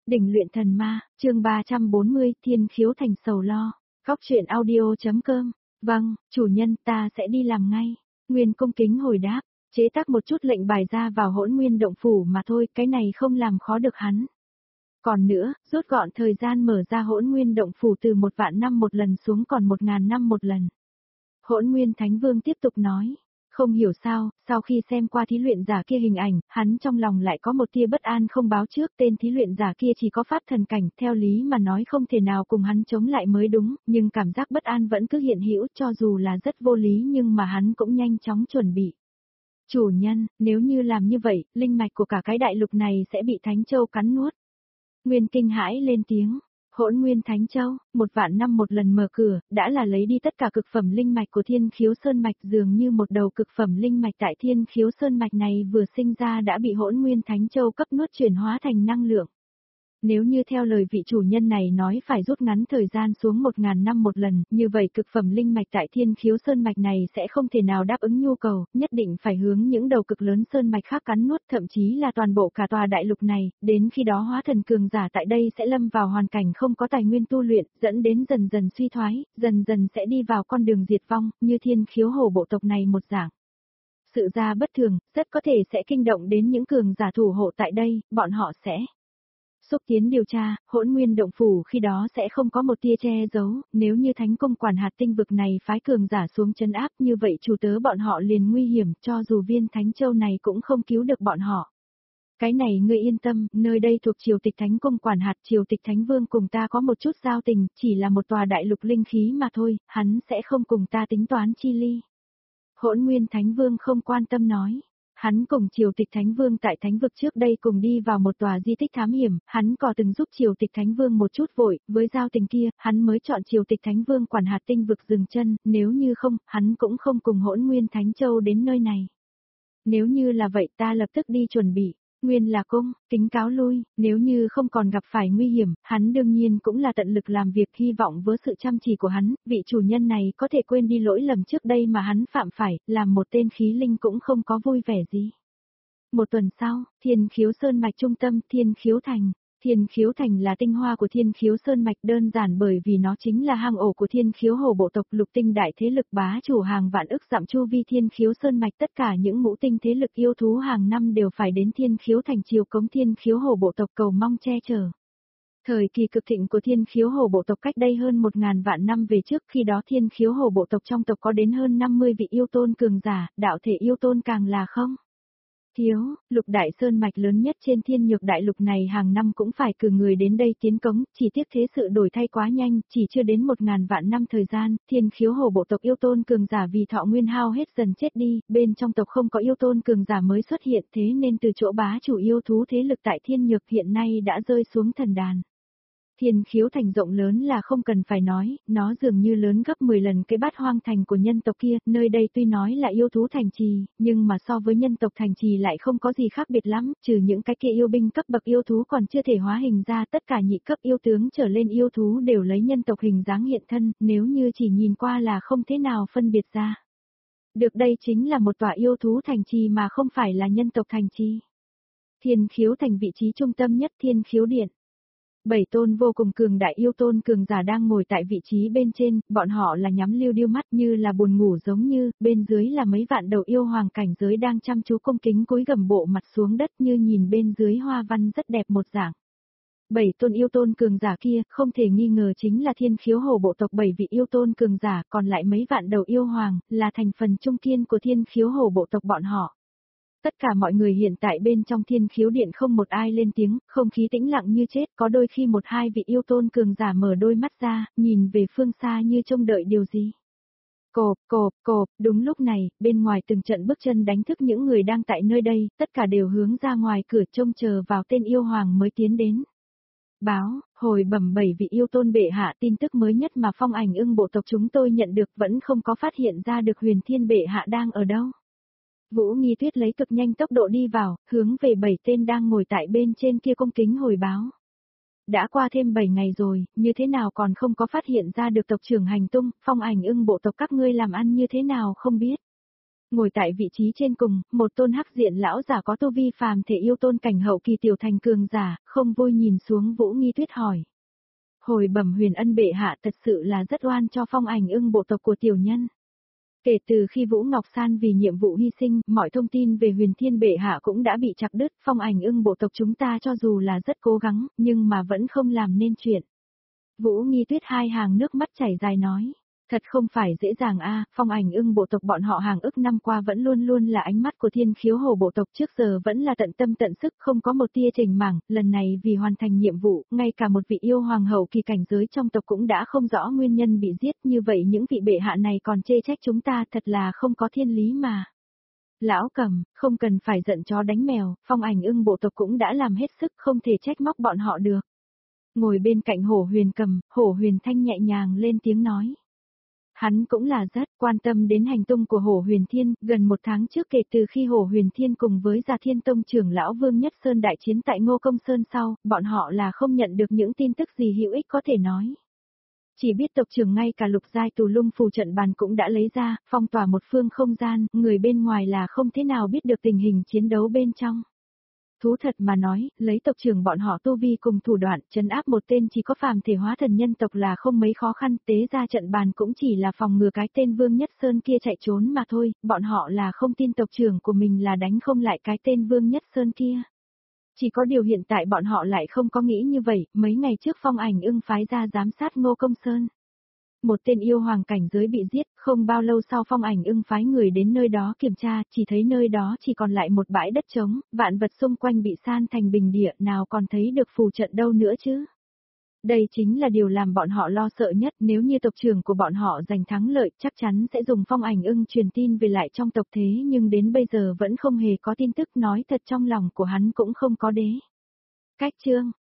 Đỉnh luyện thần ma, chương 340, Thiên Khiếu Thành sầu lo. Góc truyện audio.com. Vâng, chủ nhân, ta sẽ đi làm ngay. Nguyên cung kính hồi đáp, chế tác một chút lệnh bài ra vào Hỗn Nguyên động phủ mà thôi, cái này không làm khó được hắn. Còn nữa, rút gọn thời gian mở ra Hỗn Nguyên động phủ từ 1.000 năm một lần xuống còn 1.000 năm một lần. Hỗn Nguyên Thánh Vương tiếp tục nói. Không hiểu sao, sau khi xem qua thí luyện giả kia hình ảnh, hắn trong lòng lại có một tia bất an không báo trước, tên thí luyện giả kia chỉ có pháp thần cảnh, theo lý mà nói không thể nào cùng hắn chống lại mới đúng, nhưng cảm giác bất an vẫn cứ hiện hữu, cho dù là rất vô lý nhưng mà hắn cũng nhanh chóng chuẩn bị. Chủ nhân, nếu như làm như vậy, linh mạch của cả cái đại lục này sẽ bị Thánh Châu cắn nuốt. Nguyên kinh hãi lên tiếng. Hỗn Nguyên Thánh Châu, 1.000 năm một lần mở cửa, đã là lấy đi tất cả cực phẩm linh mạch của Thiên Khiếu Sơn Mạch, dường như một đầu cực phẩm linh mạch tại Thiên Khiếu Sơn Mạch này vừa sinh ra đã bị Hỗn Nguyên Thánh Châu cấp nuốt chuyển hóa thành năng lượng. Nếu như theo lời vị chủ nhân này nói phải rút ngắn thời gian xuống 1.000 năm một lần, như vậy cực phẩm linh mạch tại Thiên Khiếu Sơn Mạch này sẽ không thể nào đáp ứng nhu cầu, nhất định phải hướng những đầu cực lớn Sơn Mạch khác cắn nuốt, thậm chí là toàn bộ cả tòa đại lục này, đến khi đó hóa thần cường giả tại đây sẽ lâm vào hoàn cảnh không có tài nguyên tu luyện, dẫn đến dần dần suy thoái, dần dần sẽ đi vào con đường diệt vong, như Thiên Khiếu Hồ bộ tộc này một dạng. Sự ra bất thường, rất có thể sẽ kinh động đến những cường giả thủ hộ tại đây, bọn họ sẽ xúc tiến điều tra, Hỗn Nguyên động phủ khi đó sẽ không có một tia che giấu, nếu như Thánh Cung quản hạt tinh vực này phái cường giả xuống trấn áp như vậy chủ tớ bọn họ liền nguy hiểm, cho dù viên Thánh Châu này cũng không cứu được bọn họ. Cái này ngươi yên tâm, nơi đây thuộc triều tịch Thánh Cung quản hạt, triều tịch Thánh Vương cùng ta có một chút giao tình, chỉ là một tòa đại lục linh khí mà thôi, hắn sẽ không cùng ta tính toán chi ly. Hỗn Nguyên Thánh Vương không quan tâm nói. Hắn cùng triều tịch Thánh Vương tại Thánh vực trước đây cùng đi vào một tòa di tích thám hiểm, hắn có từng giúp triều tịch Thánh Vương một chút vội, với giao tình kia, hắn mới chọn triều tịch Thánh Vương quản hạt tinh vực dừng chân, nếu như không, hắn cũng không cùng Hỗn Nguyên Thánh Châu đến nơi này. Nếu như là vậy ta lập tức đi chuẩn bị. Nguyên là cung, kính cáo lui, nếu như không còn gặp phải nguy hiểm, hắn đương nhiên cũng là tận lực làm việc, hy vọng với sự chăm chỉ của hắn, vị chủ nhân này có thể quên đi lỗi lầm trước đây mà hắn phạm phải, làm một tên khí linh cũng không có vui vẻ gì. Một tuần sau, Thiên Khiếu Sơn Mạch trung tâm, Thiên Khiếu Thành. Thiên Khiếu Thành là tinh hoa của Thiên Khiếu Sơn Mạch, đơn giản bởi vì nó chính là hang ổ của Thiên Khiếu Hồ bộ tộc, lục tinh đại thế lực bá chủ hàng vạn ức dặm chu vi Thiên Khiếu Sơn Mạch, tất cả những ngũ tinh thế lực yêu thú hàng năm đều phải đến Thiên Khiếu Thành chiều cống Thiên Khiếu Hồ bộ tộc cầu mong che chở. Thời kỳ cực thịnh của Thiên Khiếu Hồ bộ tộc cách đây hơn 1.000 vạn năm về trước, khi đó Thiên Khiếu Hồ bộ tộc trong tộc có đến hơn 50 vị yêu tôn cường giả, đạo thể yêu tôn càng là không thiếu, lục đại sơn mạch lớn nhất trên thiên nhược đại lục này hàng năm cũng phải cử người đến đây tiến cống, chỉ tiếc thế sự đổi thay quá nhanh, chỉ chưa đến 1.000 vạn năm thời gian, Thiên Khiếu Hồ bộ tộc yêu tôn cường giả vì thọ nguyên hao hết dần chết đi, bên trong tộc không có yêu tôn cường giả mới xuất hiện, thế nên từ chỗ bá chủ yêu thú thế lực tại thiên nhược hiện nay đã rơi xuống thần đàn. Thiên Khiếu Thành rộng lớn là không cần phải nói, nó dường như lớn gấp 10 lần cái Bát Hoang Thành của nhân tộc kia, nơi đây tuy nói là yêu thú thành trì, nhưng mà so với nhân tộc thành trì lại không có gì khác biệt lắm, trừ những cái kia yêu binh cấp bậc yêu thú còn chưa thể hóa hình ra, tất cả nhị cấp yêu tướng trở lên yêu thú đều lấy nhân tộc hình dáng hiện thân, nếu như chỉ nhìn qua là không thế nào phân biệt ra. Được, đây chính là một tòa yêu thú thành trì mà không phải là nhân tộc thành trì. Thiên Khiếu Thành vị trí trung tâm nhất, Thiên Khiếu Điện. 7 tôn vô cùng cường đại yêu tôn cường giả đang ngồi tại vị trí bên trên, bọn họ là nhắm liêu điêu mắt như là buồn ngủ giống như, bên dưới là mấy vạn đầu yêu hoàng cảnh giới đang chăm chú cung kính cúi gầm bộ mặt xuống đất như nhìn bên dưới hoa văn rất đẹp một dạng. 7 tôn yêu tôn cường giả kia, không thể nghi ngờ chính là Thiên Khiếu Hồ bộ tộc 7 vị yêu tôn cường giả, còn lại mấy vạn đầu yêu hoàng, là thành phần trung kiên của Thiên Khiếu Hồ bộ tộc bọn họ. Tất cả mọi người hiện tại bên trong Thiên Khiếu Điện không một ai lên tiếng, không khí tĩnh lặng như chết, có đôi khi một hai vị yêu tôn cường giả mở đôi mắt ra, nhìn về phương xa như trông đợi điều gì. Cộp, cộp, cộp, đúng lúc này, bên ngoài từng trận bước chân đánh thức những người đang tại nơi đây, tất cả đều hướng ra ngoài cửa trông chờ vào tên yêu hoàng mới tiến đến. Báo, hồi bẩm 7 vị yêu tôn bệ hạ, tin tức mới nhất mà Phong Ảnh Ưng bộ tộc chúng tôi nhận được vẫn không có phát hiện ra được Huyền Thiên bệ hạ đang ở đâu. Vũ Nghi Tuyết lấy cực nhanh tốc độ đi vào, hướng về 7 tên đang ngồi tại bên trên kia cung kính hồi báo. Đã qua thêm 7 ngày rồi, như thế nào còn không có phát hiện ra được tộc trưởng hành tung, Phong Ảnh Ưng bộ tộc các ngươi làm ăn như thế nào không biết. Ngồi tại vị trí trên cùng, một tôn hắc diện lão giả có tu vi phàm thể yêu tôn cảnh hậu kỳ tiểu thành cường giả, không vui nhìn xuống Vũ Nghi Tuyết hỏi. Hồi bẩm Huyền Ân bệ hạ thật sự là rất oan cho Phong Ảnh Ưng bộ tộc của tiểu nhân. Kể từ khi Vũ Ngọc San vì nhiệm vụ hy sinh, mọi thông tin về Huyền Thiên bệ hạ cũng đã bị chặt đứt, Phong Ảnh Ưng bộ tộc chúng ta cho dù là rất cố gắng, nhưng mà vẫn không làm nên chuyện. Vũ Nghi Tuyết hai hàng nước mắt chảy dài nói. Thật không phải dễ dàng a, Phong Ảnh Ưng bộ tộc bọn họ hàng ức năm qua vẫn luôn luôn là ánh mắt của Thiên Khiếu Hồ bộ tộc, trước giờ vẫn là tận tâm tận sức, không có một tia chểnh mảng, lần này vì hoàn thành nhiệm vụ, ngay cả một vị yêu hoàng hậu kỳ cảnh giới trong tộc cũng đã không rõ nguyên nhân bị giết, như vậy những vị bệ hạ này còn chê trách chúng ta, thật là không có thiên lý mà. Lão Cầm, không cần phải giận chó đánh mèo, Phong Ảnh Ưng bộ tộc cũng đã làm hết sức, không thể trách móc bọn họ được. Ngồi bên cạnh Hổ Huyền Cầm, Hổ Huyền Thanh nhẹ nhàng lên tiếng nói. Hắn cũng là rất quan tâm đến hành tung của Hổ Huyền Thiên, gần một tháng trước kể từ khi Hổ Huyền Thiên cùng với Già Thiên Tông trưởng lão Vương Nhất Sơn đại chiến tại Ngô Công Sơn sau, bọn họ là không nhận được những tin tức gì hữu ích có thể nói. Chỉ biết tộc trưởng ngay cả lục giai tù lung phù trận bàn cũng đã lấy ra, phong tỏa một phương không gian, người bên ngoài là không thế nào biết được tình hình chiến đấu bên trong. Thú thật mà nói, lấy tộc trưởng bọn họ tu vi cùng thủ đoạn, trấn áp một tên chỉ có phàm thể hóa thần nhân tộc là không mấy khó khăn, tế ra trận bàn cũng chỉ là phòng ngừa cái tên Vương Nhất Sơn kia chạy trốn mà thôi, bọn họ là không tin tộc trưởng của mình là đánh không lại cái tên Vương Nhất Sơn kia. Chỉ có điều hiện tại bọn họ lại không có nghĩ như vậy, mấy ngày trước Phong Ảnh Ưng phái ra giám sát Ngô Công Sơn. Một tên yêu hoàng cảnh giới bị giết, không bao lâu sau Phong Ảnh Ưng phái người đến nơi đó kiểm tra, chỉ thấy nơi đó chỉ còn lại một bãi đất trống, vạn vật xung quanh bị san thành bình địa, nào còn thấy được phù trận đâu nữa chứ. Đây chính là điều làm bọn họ lo sợ nhất, nếu như tộc trưởng của bọn họ giành thắng lợi, chắc chắn sẽ dùng Phong Ảnh Ưng truyền tin về lại trong tộc thế nhưng đến bây giờ vẫn không hề có tin tức, nói thật trong lòng của hắn cũng không có đế. Cách chương